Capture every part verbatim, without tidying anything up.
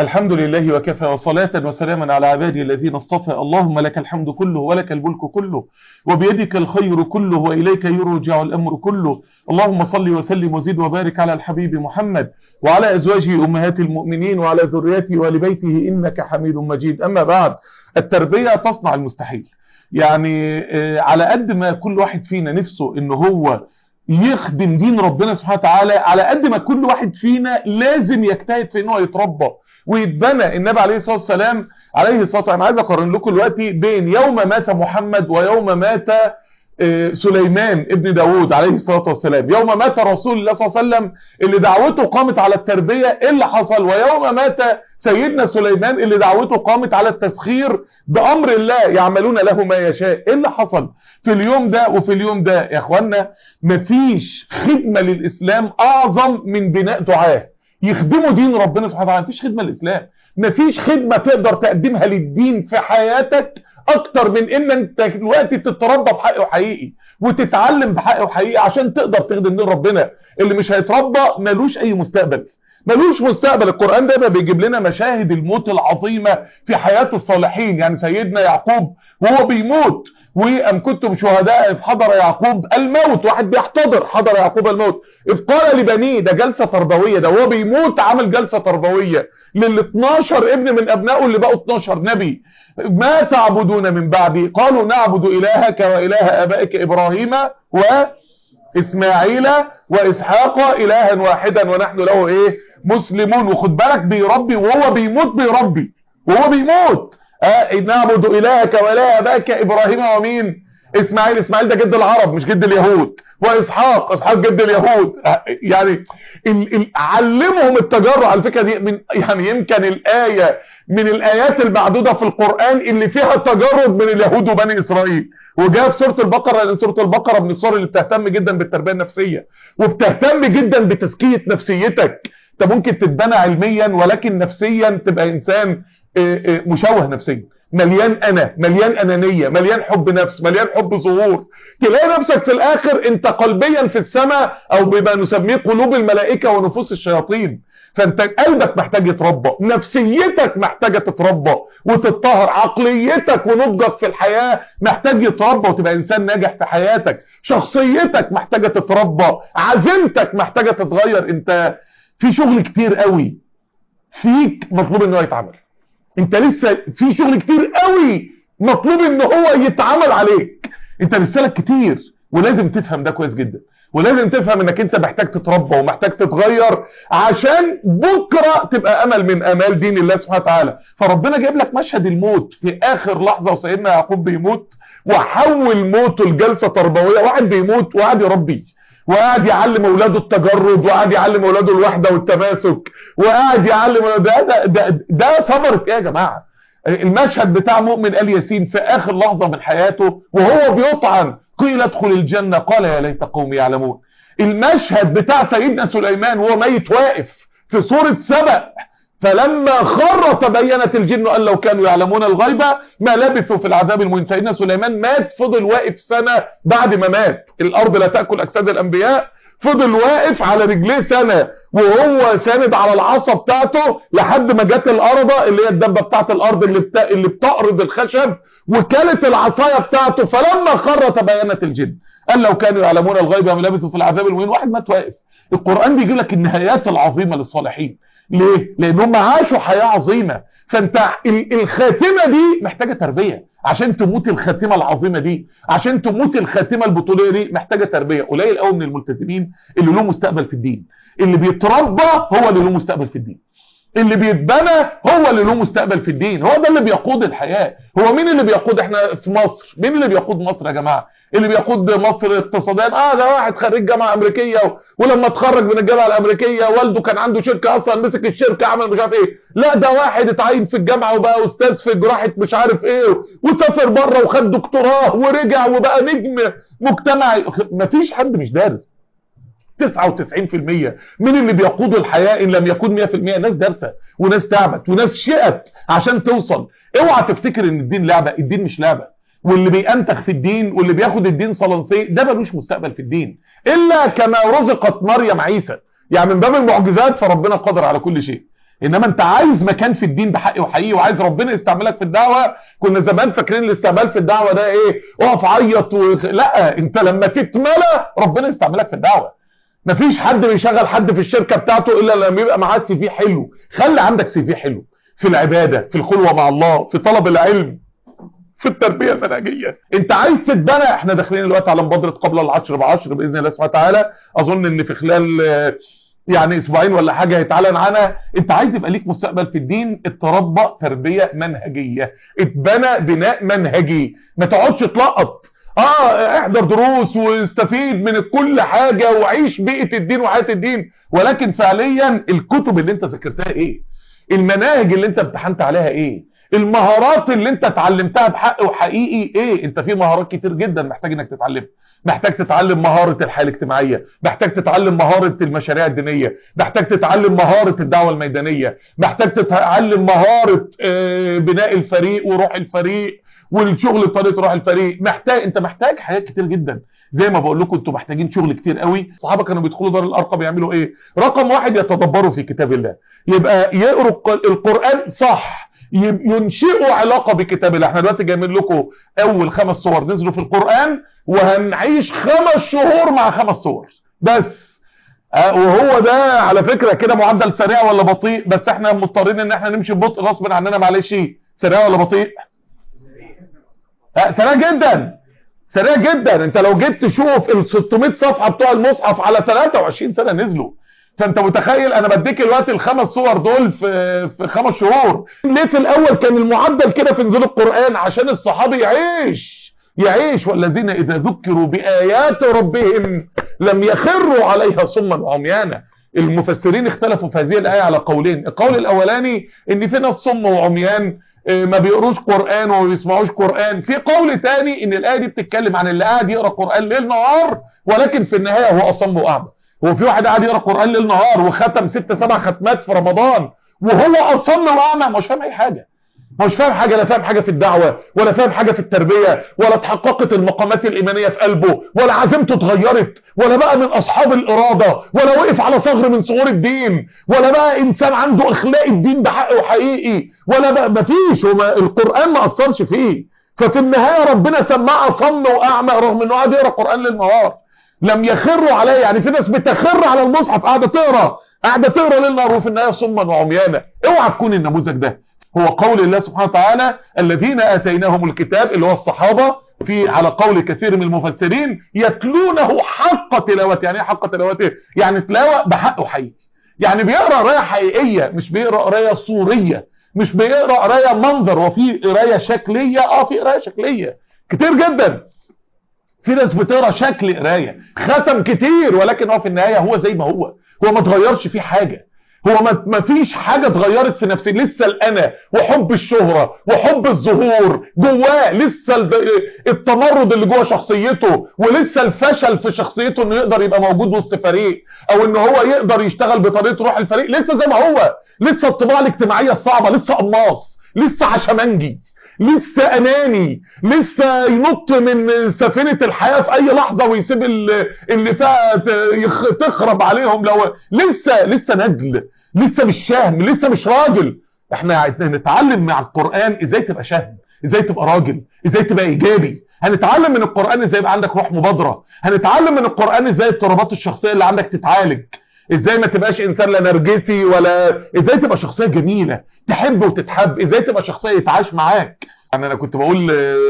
الحمد لله وكفى، وصلاة وسلاما على عباده الذين اصطفى. اللهم لك الحمد كله ولك الملك كله وبيدك الخير كله وإليك يرجع الأمر كله. اللهم صل وسلم وزد وبارك على الحبيب محمد وعلى أزواجه أمهات المؤمنين وعلى ذريته وآل بيته إنك حميد مجيد. أما بعد، التربية تصنع المستحيل. يعني على قد ما كل واحد فينا نفسه إنه هو يخدم دين ربنا سبحانه وتعالى، على قد ما كل واحد فينا لازم يجتهد في انه يتربى ويتبنى. النبي عليه الصلاه والسلام عليه الصلاه والسلام، انا عايز اقارن لكم دلوقتي بين يوم مات محمد ويوم مات سليمان ابن داود عليه الصلاه والسلام. يوم مات رسول الله صلى الله عليه وسلم اللي دعوته قامت على التربيه، ايه اللي حصل؟ ويوم مات سيدنا سليمان اللي دعوته قامت على التسخير بامر الله، يعملون له ما يشاء. ايه اللي حصل في اليوم ده وفي اليوم ده يا اخوانا؟ مفيش خدمه للاسلام اعظم من بناء دعاه يخدموا دين ربنا سبحانه وتعالى. مفيش خدمه للاسلام، مفيش خدمه تقدر تقدمها للدين في حياتك اكتر من ان انت دلوقتي تتربى بحق حقيقي وتتعلم بحق حقيقي عشان تقدر تخدم دين ربنا. اللي مش هيتربى ملوش اي مستقبل، ملوش مستقبل. القرآن ده بيجيب لنا مشاهد الموت العظيمة في حياة الصالحين. يعني سيدنا يعقوب وهو بيموت، وأم كنتم شهداء إذ حضر يعقوب الموت، واحد بيحتضر حضر يعقوب الموت إذ قال لبنيه، ده جلسة تربوية، ده هو بيموت عمل جلسة تربوية لل اتناشر ابن من أبنائه اللي بقوا اتناشر نبي. ما تعبدون من بعدي؟ قالوا نعبد إلهك وإله آبائك إبراهيم وإسماعيل وإسحاق إلها واحدا ونحن له إيه مسلمون. وخد بالك بيربي وهو بيموت، بيربي وهو بيموت. اه نعبد إلهك وإله آبائك إبراهيم ومين؟ إسماعيل. إسماعيل ده جد العرب مش جد اليهود. وإسحاق، إسحاق جد اليهود. اه يعني ال ال علمهم التجرع. على الفكرة دي من يعني يمكن الآية من الآيات المعدودة في القرآن اللي فيها تجرد من اليهود وبني إسرائيل، وجاء في سورة البقرة، لأن سورة البقرة من السور اللي بتهتم جدا بالتربية النفسية وبتهتم جدا بتزكية نفسيتك. انت ممكن تتبنى علميا ولكن نفسيا تبقى انسان مشوه نفسيا، مليان انا، مليان انانيه، مليان حب نفس، مليان حب ظهور. تلاقي نفسك في الاخر انت قلبيا في السماء، او بما نسميه قلوب الملائكه ونفوس الشياطين. فانت قلبك محتاج يتربى، نفسيتك محتاجه تتربى وتتطهر، عقليتك ونضجك في الحياه محتاج يتربى وتبقى انسان ناجح في حياتك، شخصيتك محتاجه تتربى، عزيمتك محتاجه تتغير. انت في شغل كتير قوي فيك مطلوب انه يتعمل. انت لسه في شغل كتير قوي مطلوب ان هو يتعمل عليك. انت لسه لك كتير، ولازم تفهم ده كويس جدا، ولازم تفهم انك انت محتاج تتربى ومحتاج تتغير عشان بكرة تبقى امل من امال دين الله سبحانه وتعالى. فربنا جايب لك مشهد الموت في اخر لحظة، وسيدنا يعقوب بيموت وحول موته لجلسة تربوية. واحد بيموت وقاعد يربي، وقاعد يعلم اولاده التجرد، وقاعد يعلم اولاده الوحده والتماسك، وقاعد يعلم ده ده ده, ده ثمره ايه يا جماعه؟ المشهد بتاع مؤمن آل ياسين في اخر لحظه من حياته وهو بيطعن، قيل ادخل الجنه قال يا ليت قومي يعلمون. المشهد بتاع سيدنا سليمان وهو ميت واقف في سوره سبأ، فلما خر تبينت الجن ان لو كانوا يعلمون الغيب ما لبثوا في العذاب المهين. سيدنا سليمان مات، فضل واقف سنة بعد ما مات. الارض لا تأكل اجساد الانبياء، فضل واقف على رجليه سنة وهو ساند على العصا بتاعته لحد ما جت الارضة اللي هي الدبة بتاعت الارض اللي بتا... اللي بتقرض الخشب وكلت العصاية بتاعته. فلما خر تبينت الجن ان لو كانوا يعلمون الغيب ما لبثوا في العذاب المهين. واحد مات واقف. القرآن بيجي لك النهايات العظيمة للصالحين. ليه؟ لأنهم عاشوا حياة عظيمة. فانت الخاتمة دي محتاجة تربية عشان تموت الخاتمة العظيمة دي، عشان تموت الخاتمة البطولية دي محتاجة تربية. قليل قوي من الملتزمين اللي له مستقبل في الدين. اللي بيتربى هو اللي له مستقبل في الدين، اللي بيتبنى هو اللي له مستقبل في الدين. هو ده اللي بيقود الحياة. هو مين اللي بيقود؟ احنا في مصر مين اللي بيقود مصر يا جماعة؟ اللي بيقود مصر اقتصاديا اه ده واحد خريج جامعه امريكيه، ولما اتخرج من الجامعه الامريكيه والده كان عنده شركه اصلا، مسك الشركه عمل مش عارف ايه. لا ده واحد اتعين في الجامعه وبقى استاذ في جراحه مش عارف ايه، وسافر بره وخد دكتوراه ورجع وبقى نجم مجتمعي. مفيش حد مش دارس. تسعة وتسعين في المية من اللي بيقودوا الحياه ان لم يكن مية في المية ناس دارسه وناس تعبت وناس شقت عشان توصل. اوعى تفتكر ان الدين لعبه، الدين مش لعبه. واللي بينتخ في الدين واللي بياخد الدين صلنسي ده ملوش مستقبل في الدين الا كما رزقت مريم عيسى. يعني من باب المعجزات فربنا قادر على كل شيء. انما انت عايز مكان في الدين بحق وحقيقي وعايز ربنا يستعملك في الدعوه. كنا زمان فاكرين الاستعمال في الدعوه ده ايه؟ اقف عيط و... لا، انت لما تتملى ربنا يستعملك في الدعوه. مفيش حد بيشغل حد في الشركه بتاعته الا لما يبقى معاه سي في حلو. خلي عندك سي في حلو في العباده، في الخلوه مع الله، في طلب العلم، في التربيه المنهجيه. انت عايز تتبنى. احنا داخلين دلوقتي على مبادره قبل العشر بعشر باذن الله سبحانه وتعالى. اظن ان في خلال يعني اسبوعين ولا حاجه هيتعلن عنها. انت عايز يبقى ليك مستقبل في الدين، اتربى تربيه منهجيه، اتبنى بناء منهجي. ما تقعدش تلقط. اه احضر دروس واستفيد من كل حاجه وعيش بيئه الدين وحياه الدين، ولكن فعليا الكتب اللي انت ذاكرتها ايه؟ المناهج اللي انت امتحنت عليها ايه؟ المهارات اللي انت اتعلمتها بحق وحقيقي ايه؟ انت في مهارات كتير جدا محتاج انك تتعلمها. محتاج تتعلم مهارة الحياة الاجتماعية، محتاج تتعلم مهارة المشاريع الدينية، محتاج تتعلم مهارة الدعوة الميدانية، محتاج تتعلم مهارة بناء الفريق وروح الفريق والشغل بطريقة روح الفريق. محتاج انت محتاج حاجات كتير جدا. زي ما بقول لكم انتوا محتاجين شغل كتير قوي. الصحابه كانوا بيدخلوا دار الارقم يعملوا ايه؟ رقم واحد يتدبروا في كتاب الله، يبقى يقروا القرآن صح، ينشئوا علاقة بكتاب الله. احنا دلوقتي جايبين لكم اول خمس صور نزلوا في القرآن، وهنعيش خمس شهور مع خمس صور بس. اه وهو ده على فكرة كده معدل سريع ولا بطيء؟ بس احنا مضطرين ان احنا نمشي ببطء غصب عننا. معلش، سريع ولا بطيء؟ اه سريع جدا، سريع جدا. انت لو جيت تشوف ال ستمائة صفحة بتوع المصحف على ثلاثة وعشرين سنة نزلوا، فانت متخيل انا بديك الوقت الخمس صور دول في في خمس شهور. ليه في الاول كان المعدل كده في نزول القرآن؟ عشان الصحابي يعيش يعيش والذين اذا ذكروا بايات ربهم لم يخروا عليها صما وعميانا. المفسرين اختلفوا في هذه الايه على قولين. القول الاولاني ان في ناس صم وعميان ما بيقروش قرآن وما بيسمعوش قرآن. في قول تاني ان الايه دي بتتكلم عن اللي قاعد يقرا قرآن ليل نهار ولكن في النهايه هو اصم واعمى. هو في واحد قاعد يقرا قرآن ليل نهار وختم ست سبع ختمات في رمضان وهو اصم واعمى، مش فاهم اي حاجه، مش فاهم حاجه، لا فاهم حاجه في الدعوه ولا فاهم حاجه في التربيه ولا اتحققت المقامات الايمانيه في قلبه ولا عزيمته اتغيرت ولا بقى من اصحاب الاراده ولا وقف على ثغر من ثغور الدين ولا بقى انسان عنده اخلاق الدين بحق وحقيقي ولا بقى مفيش. وما القرآن ما اثرش فيه، ففي النهايه ربنا سماه صم واعمى رغم انه قاعد يقرا قرآن للنهار. لم يخروا عليه، يعني في ناس بتخر على المصحف قاعده تقرا قاعده تقرا ليل نهار وفي النهايه صما وعميانا. اوعى تكون النموذج ده. هو قول الله سبحانه وتعالى الذين آتيناهم الكتاب اللي هو الصحابة، في على قول كثير من المفسرين يتلونه حق تلاوته. يعني ايه حق تلاوته؟ يعني تلاوة بحق وحقيقي، يعني بيقرأ قرايه حقيقية، مش بيقرأ قرايه صورية، مش بيقرأ قرايه منظر. وفي قرايه شكلية، اه في قرايه شكلية كتير جدا. في ناس بتقرأ شكل قرايه، ختم كتير ولكن هو في النهاية هو زي ما هو، هو ما اتغيرش فيه حاجة، هو ما فيش حاجة اتغيرت في نفسه. لسه الأنا وحب الشهرة وحب الظهور جواه، لسه التمرد اللي جوه شخصيته، ولسه الفشل في شخصيته انه يقدر يبقى موجود وسط فريق او انه هو يقدر يشتغل بطريقة روح الفريق. لسه زي ما هو، لسه الطباع الاجتماعية الصعبة، لسه قماص، لسه عشمنجي، لسه اناني، لسه ينط من سفينة الحياة في اي لحظة ويسيب اللي فيها تخرب عليهم. لو لسه لسه ندل، لسه مش شهم، لسه مش راجل. احنا هنتعلم مع القرآن ازاي تبقى شهم، ازاي تبقى راجل، ازاي تبقى ايجابي. هنتعلم من القرآن ازاي يبقى عندك روح مبادرة. هنتعلم من القرآن ازاي اضطرابات الشخصية اللي عندك تتعالج، ازاي ما تبقاش انسان لا نرجسي، ولا ازاي تبقى شخصية جميلة تحب وتتحب، ازاي تبقى شخصية يتعاش معاك. يعني انا كنت بقول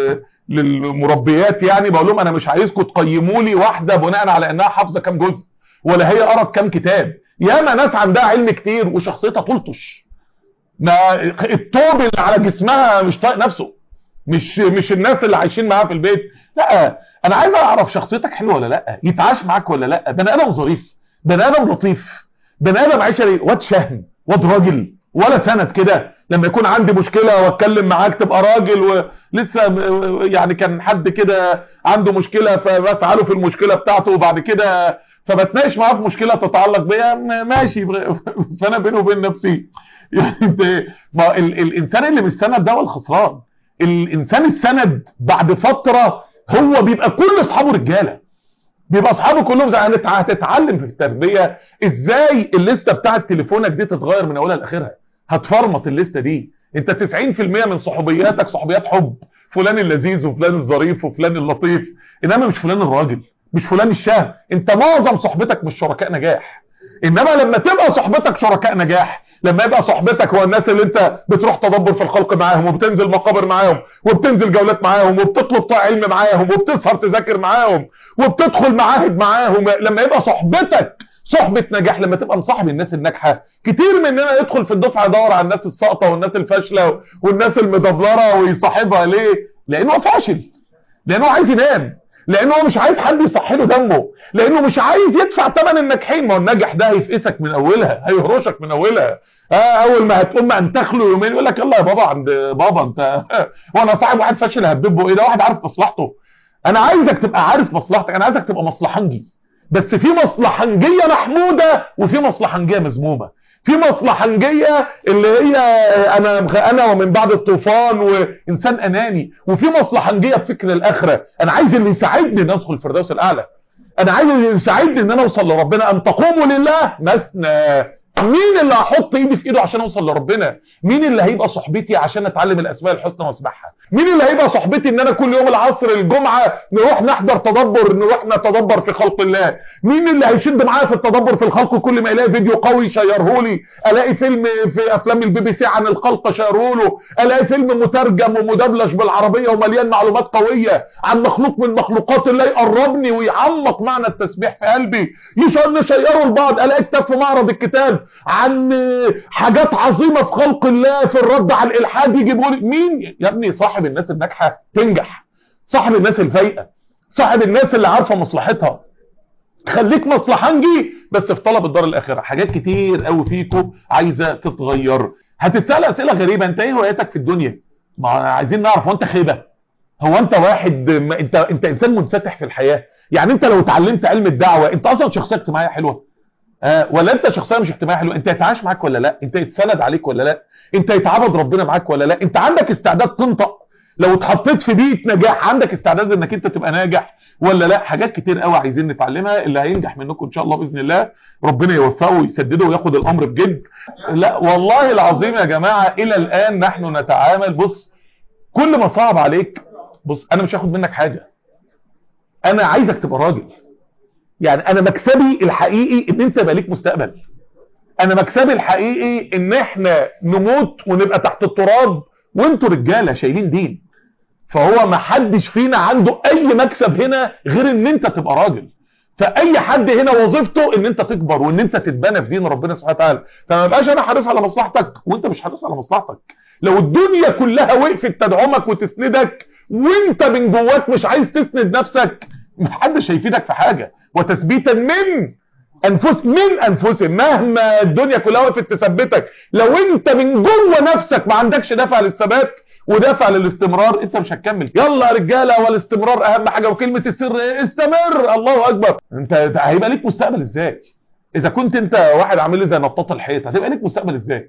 للمربيات، يعني بقول لهم انا مش عايزكم تقيموا لي واحدة بناء على انها حافظة كام جزء ولا هي قرأت كام كتاب. ياما ناس عندها علم كتير وشخصيتها تلطش، ما الطوب اللي على جسمها مش طايق نفسه، مش مش الناس اللي عايشين معاها في البيت. لا، انا عايز اعرف شخصيتك حلوه ولا لا، يتعاش معاك ولا لا، بني ادم ظريف، بني ادم لطيف، بني ادم عشري، واد شهم، واد راجل، ولا سند كده. لما يكون عندي مشكله واتكلم معاك تبقى راجل. ولسه يعني كان حد كده عنده مشكله فبساله في المشكله بتاعته، وبعد كده فبتناقش معاه في مشكله تتعلق بيا، ماشي. فانا بيني وبين نفسي يعني ما ال الانسان اللي مش سند ده هو الخسران. الانسان السند بعد فتره هو بيبقى كل اصحابه رجاله، بيبقى اصحابه كلهم زي هنت- هتتعلم في التربيه ازاي الليسته بتاعت تليفونك دي تتغير من اولها لاخرها. هتفرمط الليسته دي. انت تسعين في المية من صحوبياتك صحوبيات حب، فلان اللذيذ وفلان الظريف وفلان اللطيف، انما مش فلان الراجل، مش فلان الشهم. انت معظم صحبتك مش شركاء نجاح. انما لما تبقى صحبتك شركاء نجاح، لما يبقى صحبتك هو الناس اللي انت بتروح تدبر في الخلق معاهم، وبتنزل مقابر معاهم، وبتنزل جولات معاهم، وبتطلب طاع علم معاهم، وبتسهر تذاكر معاهم، وبتدخل معاهد معاهم، لما يبقى صحبتك صحبة نجاح، لما تبقى مصاحب الناس الناجحة. كتير مننا يدخل في الدفعة يدور على الناس الساقطة والناس الفاشلة والناس المدبلرة ويصاحبها. ليه؟ لانه فاشل، لانه عايز ينام، لانه مش عايز حد يصحي له دمه، لانه مش عايز يدفع ثمن الناجحين. ما هو الناجح ده هيفقسك من اولها، هيهرشك من اولها. اه اول ما هتقوم انتخ له يومين يقول لك يلا يا بابا عند بابا انت وانا صاحب واحد فاشل هببه ايه؟ ده واحد عارف مصلحته. انا عايزك تبقى عارف مصلحتك، انا عايزك تبقى مصلحنجي. بس في مصلحنجيه محموده وفي مصلحنجيه مذمومه. في مصلحنجيه اللي هي انا انا ومن بعد الطوفان وانسان اناني، وفي مصلحنجيه بفكر الاخره. انا عايز اللي يساعدني ان ادخل الفردوس الاعلى، انا عايز اللي يساعدني ان انا اوصل لربنا. ان تقوموا لله مثنى. مين اللي هحط ايدي في ايده عشان اوصل لربنا؟ مين اللي هيبقى صحبتي عشان اتعلم الاسماء الحسنى واسمعها؟ مين اللي هيبقى صحبتي ان انا كل يوم العصر الجمعه نروح نحضر تدبر، نروح نتدبر في خلق الله؟ مين اللي هيشد معايا في التدبر في الخلق؟ كل ما الاقي فيديو قوي شيره لي، الاقي فيلم في افلام البي بي سي عن الخلق شيره له، الاقي فيلم مترجم ومدبلج بالعربيه ومليان معلومات قويه عن مخلوق من مخلوقات الله يقربني ويعمق معنى التسبيح في قلبي، نشيره لبعض. الاقي كتاب في معرض الكتاب عن حاجات عظيمه في خلق الله في الرد على الالحاد يجيبوا لي. مين يا ابني؟ صاحب الناس الناجحه تنجح، صاحب الناس الفايقه، صاحب الناس اللي عارفه مصلحتها. خليك مصلحنجي بس في طلب الدار الاخره. حاجات كتير قوي فيكم عايزه تتغير. هتتسال اسئله غريبه، انت ايه هواياتك في الدنيا؟ ما عايزين نعرف. هو انت خيبه؟ هو انت واحد ما انت انت انسان منفتح في الحياه؟ يعني انت لو اتعلمت علم الدعوه انت اصلا شخصيه اجتماعيه حلوه؟ آه ولا انت شخصيه مش اجتماعيه حلوه؟ انت يتعاش معاك ولا لا؟ انت يتسند عليك ولا لا؟ انت يتعبد ربنا معاك ولا لا؟ انت عندك استعداد تنطق لو اتحطيت في بيئه نجاح؟ عندك استعداد انك انت تبقى ناجح ولا لا؟ حاجات كتير قوي عايزين نتعلمها. اللي هينجح منكم ان شاء الله باذن الله ربنا يوفقه ويسدده وياخد الامر بجد. لا والله العظيم يا جماعه الى الان نحن نتعامل. بص كل ما صعب عليك، بص انا مش هاخد منك حاجه، انا عايزك تبقى راجل. يعني انا مكسبي الحقيقي ان انت يبقى ليك مستقبل. انا مكسبي الحقيقي ان احنا نموت ونبقى تحت التراب وانتوا رجاله شايلين دين. فهو ما حدش فينا عنده اي مكسب هنا غير ان انت تبقى راجل. فاي حد هنا وظيفته ان انت تكبر وان انت تتبنى في دين ربنا سبحانه وتعالى. فما بقاش انا حريص على مصلحتك وانت مش حريص على مصلحتك. لو الدنيا كلها وقفت تدعمك وتسندك وانت من جواك مش عايز تسند نفسك، محدش هيفيدك في حاجه. وتثبيتا من انفس من انفسهم، مهما الدنيا كلها وقفت تثبتك، لو انت من جوه نفسك ما عندكش دافع للثبات ودافع للاستمرار انت مش هتكمل. يلا يا رجاله، والاستمرار اهم حاجه، وكلمه السر ايه؟ استمر. الله اكبر. انت هيبقى ليك مستقبل ازاي اذا كنت انت واحد عامل لي زي نطاط الحيط؟ هتبقى ليك مستقبل ازاي؟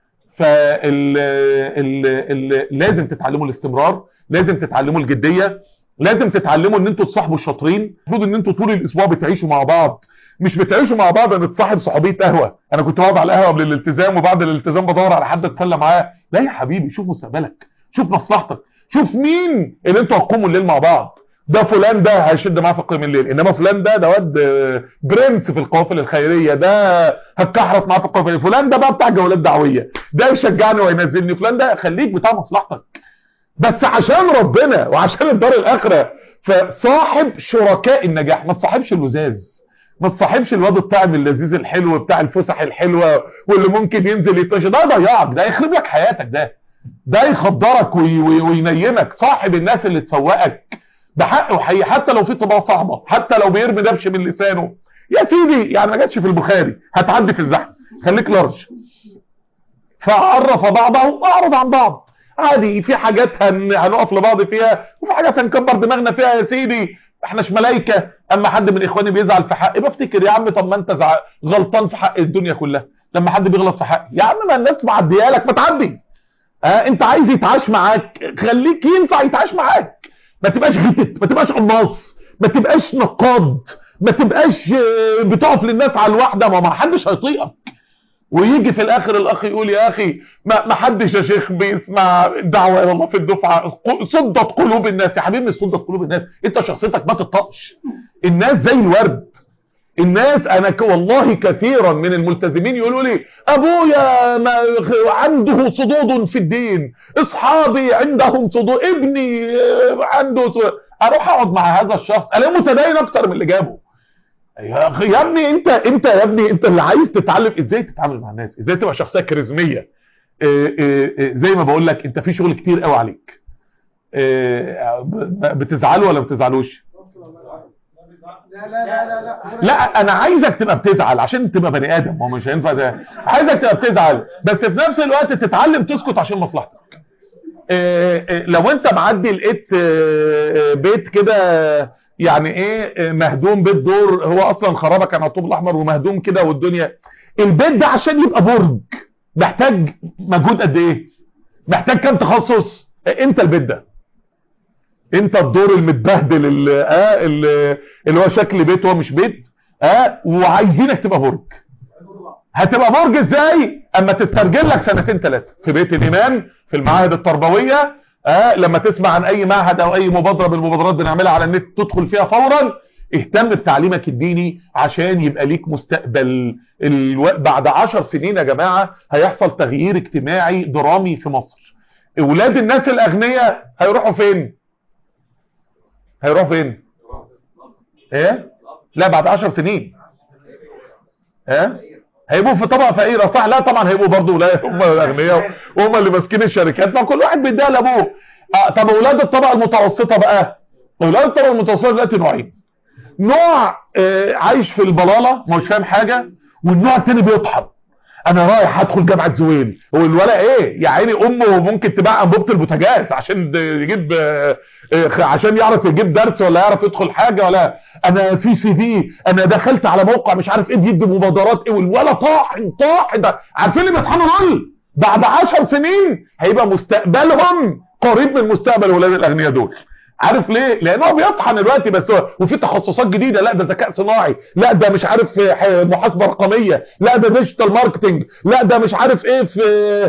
فال ال... ال... لازم تتعلموا الاستمرار، لازم تتعلموا الجديه، لازم تتعلموا ان انتوا تصاحبوا الشاطرين. المفروض ان انتوا طول الاسبوع بتعيشوا مع بعض، مش بتعيشوا مع بعض نتصاحب صحوبيه قهوه. انا كنت بقعد على القهوه قبل الالتزام وبعد الالتزام بدور على حد اتسلى معاه. لا يا حبيبي، شوف مستقبلك، شوف مصلحتك، شوف مين اللي انتوا هتقوموا الليل مع بعض. ده فلان ده هيشد معاه في قيام الليل، انما فلان ده ده واد برنس في القوافل الخيريه، ده هتكحرت معاه في القوافل. فلان ده بقى بتاع جولات دعويه، ده يشجعني وينزلني. فلان ده خليك بتاع مصلحتك بس عشان ربنا وعشان الدار الاخره. فصاحب شركاء النجاح، ما تصاحبش اللزاز، ما تصاحبش الواد الطعم اللذيذ الحلو بتاع الفسح الحلوه واللي ممكن ينزل يتمشى. ده ضيعك، ده يخرب لك حياتك، ده ده يخدرك وي وي وينيمك. صاحب الناس اللي تفوقك بحق وحقيقي، حتى لو في طباع صعبه، حتى لو بيرمي دبش من لسانه. يا سيدي يعني ما جاتش في البخاري، هتعدي في الزحمه، خليك لارج. فعرف بعضه واعرض عن بعض عادي. في حاجات هن... هنقف لبعض فيها، وفي حاجات هنكبر دماغنا فيها. يا سيدي احناش ملايكه. اما حد من اخواني بيزعل في حقي بفتكر يا عم طب ما انت زع... غلطان في حق الدنيا كلها. لما حد بيغلط في حقي يا عم ما الناس معديه لك، ما تعدي. اه انت عايز يتعاش معاك، خليك ينفع يتعاش معاك. ما تبقاش غتت، ما تبقاش قناص، ما تبقاش نقاد، ما تبقاش بتقف للناس على الواحده، ما ما حدش هيطيقك. ويجي في الاخر الاخ يقول يا اخي ما ما حدش يا شيخ بيسمع دعوه الى الله في الدفعه، صدت قلوب الناس. يا حبيبي مش صدت قلوب الناس، انت شخصيتك ما تطقش. الناس زي الورد. الناس انا ك... والله كثيرا من الملتزمين يقولوا لي ابويا ما عنده صدود في الدين، اصحابي عندهم صدود، ابني عنده صدود. اروح اقعد مع هذا الشخص الاقيه متدين اكتر من اللي جابه. يا اخي يا ابني انت انت يا ابني انت اللي عايز تتعلم ازاي تتعامل مع الناس، ازاي تبقى شخصيه كاريزميه. زي ما بقول لك انت في شغل كتير قوي عليك. بتزعلوا ولا ما بتزعلوش؟ لا لا لا لا لا انا عايزك تبقى بتزعل عشان تبقى بني ادم، هو مش هينفع ده. عايزك تبقى بتزعل بس في نفس الوقت تتعلم تسكت عشان مصلحتك. لو انت معدي لقيت بيت كده يعني ايه مهدوم، بيت دور هو اصلا خرابه كان على الطوب الاحمر ومهدوم كده والدنيا، البيت ده عشان يبقى برج محتاج مجهود قد ايه؟ محتاج كام تخصص؟ انت البيت ده، انت الدور المتبهدل اللي اه اللي هو شكل بيت هو مش بيت اه وعايزينك تبقى برج. هتبقى برج ازاي؟ اما تسترجل لك سنتين ثلاثه في بيت الامام، في المعاهد التربويه، اه لما تسمع عن اي معهد او اي مبادره من المبادرات بنعملها على النت تدخل فيها فورا. اهتم بتعليمك الديني عشان يبقى ليك مستقبل. الو... بعد عشر سنين يا جماعه هيحصل تغيير اجتماعي درامي في مصر. اولاد الناس الاغنياء هيروحوا فين؟ هيروحوا فين؟ ايه؟ لا بعد عشر سنين ايه؟ هيبقوا في طبقه فقيره صح؟ لا طبعا هيبقوا برضه لا هم الاغنياء وهم اللي ماسكين الشركات، ما كل واحد بيديها لابوه. آه طب اولاد الطبقه المتوسطه بقى، اولاد الطبقه المتوسطه دلوقتي نوعين. نوع آه عايش في البلاله مش فاهم حاجه، والنوع الثاني بيطحن. انا رايح ادخل جامعه زويل، هو الولا ايه يا عيني امه ممكن تباع انبوبه البوتاجاز عشان يجيب آه آه عشان يعرف يجيب درس ولا يعرف يدخل حاجه، ولا انا في سي في انا دخلت على موقع مش عارف ايه بيدي مبادرات ايه، والولا طاحن طاحن ده. عارفين اللي بيطحنوا دول بعد عشر سنين هيبقى مستقبلهم قريب من مستقبل اولاد الاغنياء دول. عارف ليه؟ لانه بيطحن دلوقتي بس، وفي تخصصات جديده، لا ده ذكاء صناعي، لا ده مش عارف محاسبه رقميه، لا ده ديجيتال ماركتنج، لا ده مش عارف ايه في,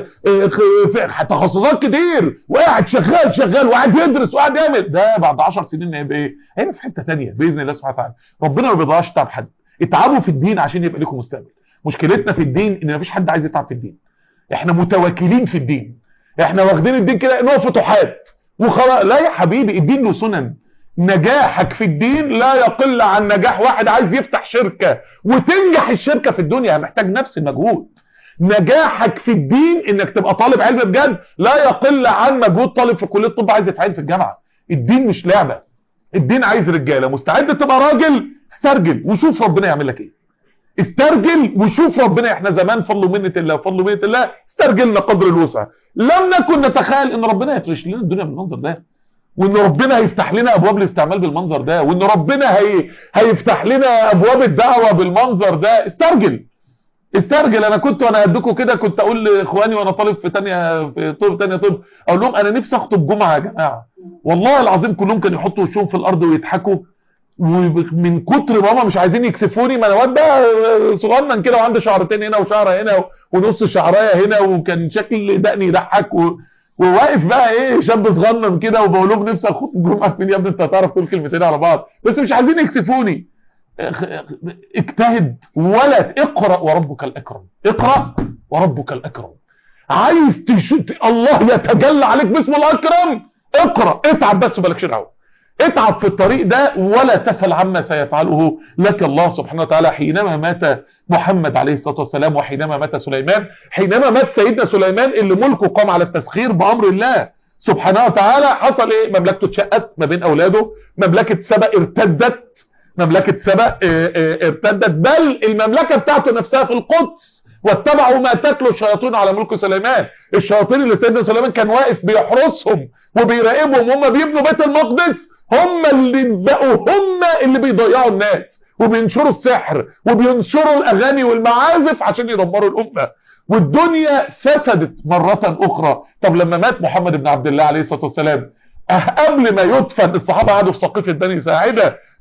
في تخصصات كتير، وقاعد شغال شغال وقاعد يدرس وقاعد يعمل. ده بعد عشر سنين هيبقى ايه؟ هيبقى في حته ثانيه باذن الله سبحانه وتعالى. ربنا ما بيضيعش تعب حد. اتعبوا في الدين عشان يبقى لكم مستقبل. مشكلتنا في الدين ان مفيش حد عايز يتعب في الدين. احنا متواكلين في الدين، احنا واخدين الدين كده ان هو فتوحات وخلاص. لا يا حبيبي الدين له سنن. نجاحك في الدين لا يقل عن نجاح واحد عايز يفتح شركة وتنجح الشركة في الدنيا، محتاج نفس المجهود. نجاحك في الدين انك تبقى طالب علم بجد لا يقل عن مجهود طالب في كلية الطب عايز يتعين في الجامعة. الدين مش لعبة، الدين عايز رجالة مستعد تبقى راجل. استرجل وشوف ربنا يعمل لك ايه. استرجل وشوف ربنا. احنا زمان فضل ومنة الله وفضل ومنة الله استرجلنا قدر الوسع. لم نكن نتخيل ان ربنا يفرش لنا الدنيا بالمنظر ده، وان ربنا هيفتح لنا ابواب الاستعمال بالمنظر ده، وان ربنا هي... هيفتح لنا ابواب الدعوة بالمنظر ده. استرجل استرجل. انا كنت وانا قدكم كده كنت اقول لاخواني وانا طالب في تانية في طب تانية طب اقول لهم انا نفسي اخطب جمعة يا جماعة. والله العظيم كلهم كانوا يحطوا وشهم في الارض ويضحكوا، ومن كتر ماما مش عايزين يكسفوني. ما انا واد بقى صغنن كده وعنده شعرتين هنا وشعره هنا ونص شعرايه هنا، وكان شكل دقني يضحك و... وواقف بقى ايه شاب صغنن كده وبقول لهم نفسي اخد جمعه فين يا ابني انت هتعرف تقول كلمتين على بعض، بس مش عايزين يكسفوني. اجتهد ولا اقرا وربك الاكرم. اقرا وربك الاكرم. عايز تشوف الله يتجلى عليك باسمه الاكرم، اقرا. اتعب بس ومالكش دعوه. اتعب في الطريق ده ولا تسأل عما سيفعله لك الله سبحانه وتعالى. حينما مات محمد عليه الصلاة والسلام وحينما مات سليمان، حينما مات سيدنا سليمان اللي ملكه قام على التسخير بأمر الله سبحانه وتعالى، حصل ايه؟ مملكته اتشقت ما بين اولاده. مملكة سبأ ارتدت، مملكة سبأ ارتدت، بل المملكة بتاعته نفسها في القدس واتبعوا ما تتلو الشياطين على ملك سليمان. الشياطين اللي سيدنا سليمان كان واقف بيحرسهم وبيراقبهم وهم بيبنوا بيت المقدس، هم اللي بقوا هم اللي بيضيعوا الناس وبينشروا السحر وبينشروا الاغاني والمعازف عشان يدمروا الامه، والدنيا فسدت مرة اخرى. طب لما مات محمد بن عبد الله عليه الصلاة والسلام قبل ما يدفن الصحابة قعدوا في سقيفة بني ساعدة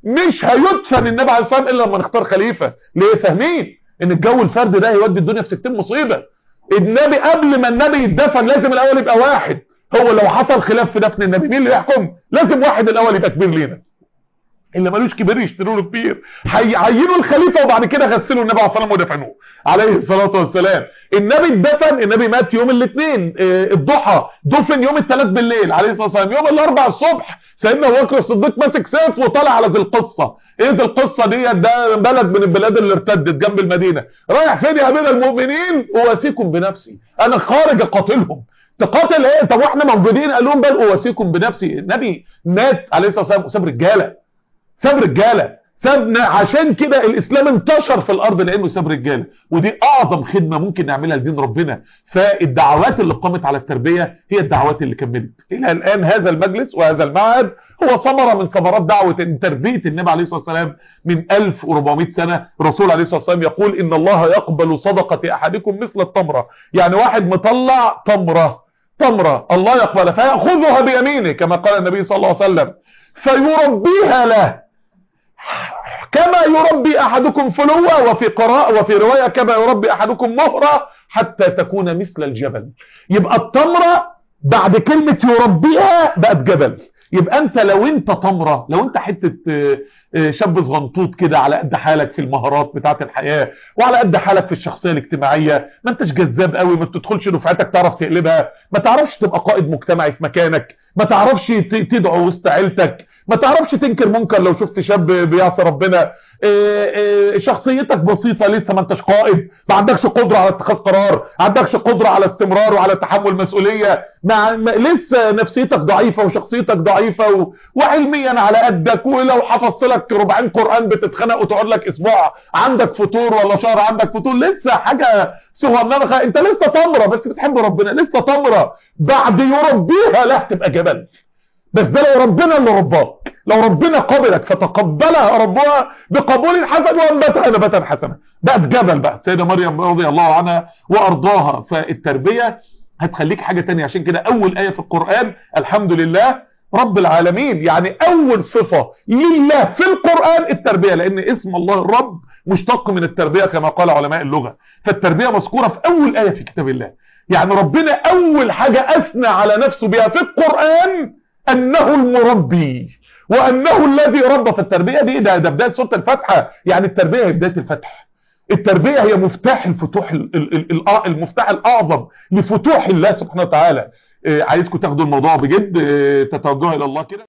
مش هيدفن النبي عليه الصلاه والسلام الا لما نختار خليفه. ليه؟ فاهمين ان الجو الفرد ده هيودي الدنيا في ستين مصيبه. النبي قبل ما النبي يدفن لازم الاول يبقى واحد. هو لو حصل خلاف في دفن النبي مين اللي يحكم؟ لازم واحد الاول يبقى كبير لينا. اللي مالوش كبير يشتروا له كبير. هيعينوا الخليفه وبعد كده غسلوا النبي عليه الصلاه والسلام ودفنوه عليه الصلاه والسلام. النبي اتدفن، النبي مات يوم الاثنين الضحى، دفن يوم الثلاث بالليل عليه الصلاه والسلام. يوم الاربع الصبح سيدنا ابو بكر الصديق ماسك سيف وطالع على ذي القصه. ايه ذي القصه دي؟ ده بلد من البلاد اللي ارتدت جنب المدينه. رايح فين يا امير المؤمنين؟ اواسيكم بنفسي، انا خارج اقاتلهم. تقاتل ايه؟ طب واحنا موجودين؟ قال لهم بل اواسيكم بنفسي. النبي مات عليه الصلاه والسلام وساب رجاله، ساب رجاله، سابنا. عشان كده الاسلام انتشر في الارض لانه ساب رجاله، ودي اعظم خدمه ممكن نعملها لدين ربنا. فالدعوات اللي قامت على التربيه هي الدعوات اللي كملت الى الان. هذا المجلس وهذا المعهد هو ثمره من ثمرات دعوه تربيه النبي عليه الصلاه والسلام من ألف وأربعمائة سنه. الرسول عليه الصلاه والسلام يقول ان الله يقبل صدقه احدكم مثل التمره. يعني واحد مطلع تمره تمره الله يقبلها فياخذها بيمينه كما قال النبي صلى الله عليه وسلم فيربيها له كما يربي احدكم فلوة، وفي قراءة وفي رواية كما يربي احدكم مهرة حتى تكون مثل الجبل. يبقى التمرة بعد كلمة يربيها بقت جبل. يبقى انت لو انت تمرة، لو انت حتة شاب صغنطوط كده على قد حالك في المهارات بتاعة الحياة وعلى قد حالك في الشخصية الاجتماعية، ما انتش جذاب قوي، ما بتدخلش دفعتك تعرف تقلبها، ما تعرفش تبقى قائد مجتمعي في مكانك، ما تعرفش تدعو وسط عيلتك، ما تعرفش تنكر منكر لو شفت شاب بيعصي ربنا، إيه إيه شخصيتك بسيطة، لسه ما انتش قائد، ما عندكش قدرة على اتخاذ قرار، ما عندكش قدرة على استمرار وعلى تحمل مسؤولية، مع لسه نفسيتك ضعيفة وشخصيتك ضعيفة و... وعلميا على قدك، ولو حفظت لك ربعين قرآن بتتخنق وتقعد لك اسبوع عندك فطور ولا شهر عندك فطور، لسه حاجة صغننة، انت لسه تمرة بس بتحب ربنا، لسه تمرة. بعد يربيها لا تبقى جبل. بس ده لو ربنا اللي رباك، لو ربنا قبلك فتقبلها ربها بقبول حسن وانبتها نباتا حسنا، بقت جبل بقى. سيدة مريم رضي الله عنها وارضاها. فالتربية هتخليك حاجة تانية. عشان كده اول آية في القرآن الحمد لله رب العالمين، يعني اول صفة لله في القرآن التربية، لان اسم الله الرب مشتق من التربية كما قال علماء اللغة. فالتربية مذكورة في اول آية في كتاب الله. يعني ربنا اول حاجة اثنى على نفسه بها في القرآن انه المربي وانه الذي ربى. في التربية دي ده, ده بداية سورة الفتحة. يعني التربية هي بداية الفتح. التربية هي مفتاح الفتوح، المفتاح الاعظم لفتوح الله سبحانه وتعالى. عايزكم تاخدوا الموضوع بجد، تتوجهوا الى الله كده.